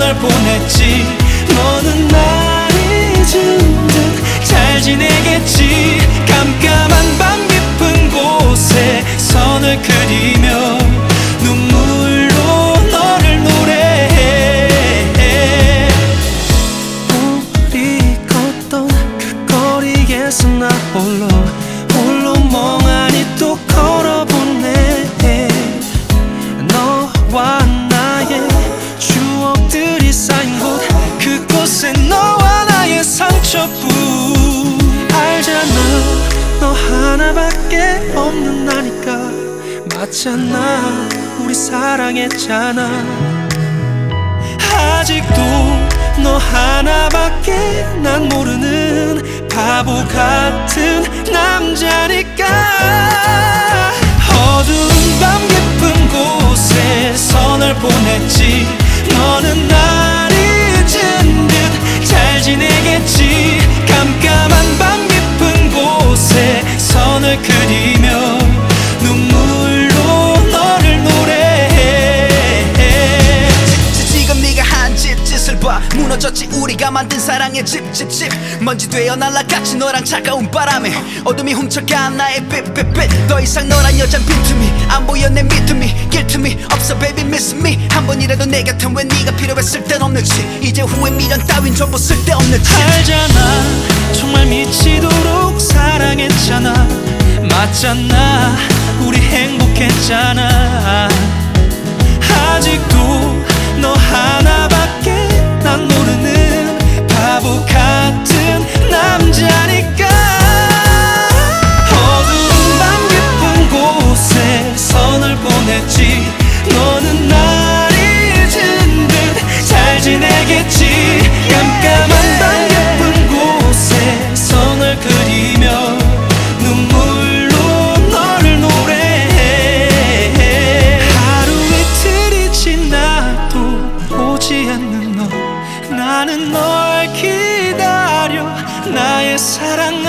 선을 보냈지. 너는 날 잊은 듯 잘 지내겠지. 깜깜한 밤 깊은 곳에 선을 그리며 눈물로 너를 노래해. 우리 걷던 그 거리에서 나 홀로 멍하니 또 걸어보네. 너와 나의 추억들이 쌓인 곳, 그곳에 너와 나의 상처뿐. 알잖아, 너 하나밖에 없는 나니까. 맞잖아, 우리 사랑했잖아. 아직도 너 하나밖에 난 모르는 바보 같은 남자니까. 어두운 밤 깊은 곳에 선을 보냈지. 너는 날 잊은 듯 잘 지내겠지. 깜깜한 밤 깊은 곳에 선을 그리며 눈물로 너를 노래해. 지금 네가 한 짓을 봐. 무너졌지 우리가 만든 사랑의 집. 먼지 되어 날아갔지 너랑 차가운 바람에. 어둠이 훔쳐간 나의 빛. 더 이상 너란 여잔 빈틈이 안 보여 내 믿음이. 길틈이 없어 baby miss me. 한 번이라도 내 곁엔 왜 네가 필요했을 땐 없는지. 이제 후회 미련 따윈 전부 쓸데없는지. 알잖아, 정말 미치도록 사랑했잖아. 맞잖아, 우리 행복했잖아. 아직도 너 하나밖에 난 모르는 바보 같은 남자니까. 어두운 밤 깊은 곳에 선을 보냈지. 너는 날 잊은 듯 잘 지내겠지. 깜깜한 밤 깊은 곳에 선을 그리며 눈물로 너를 노래해. 하루 이틀이 지나도 오지 않는 너, 나는 널 기다려. 나의 사랑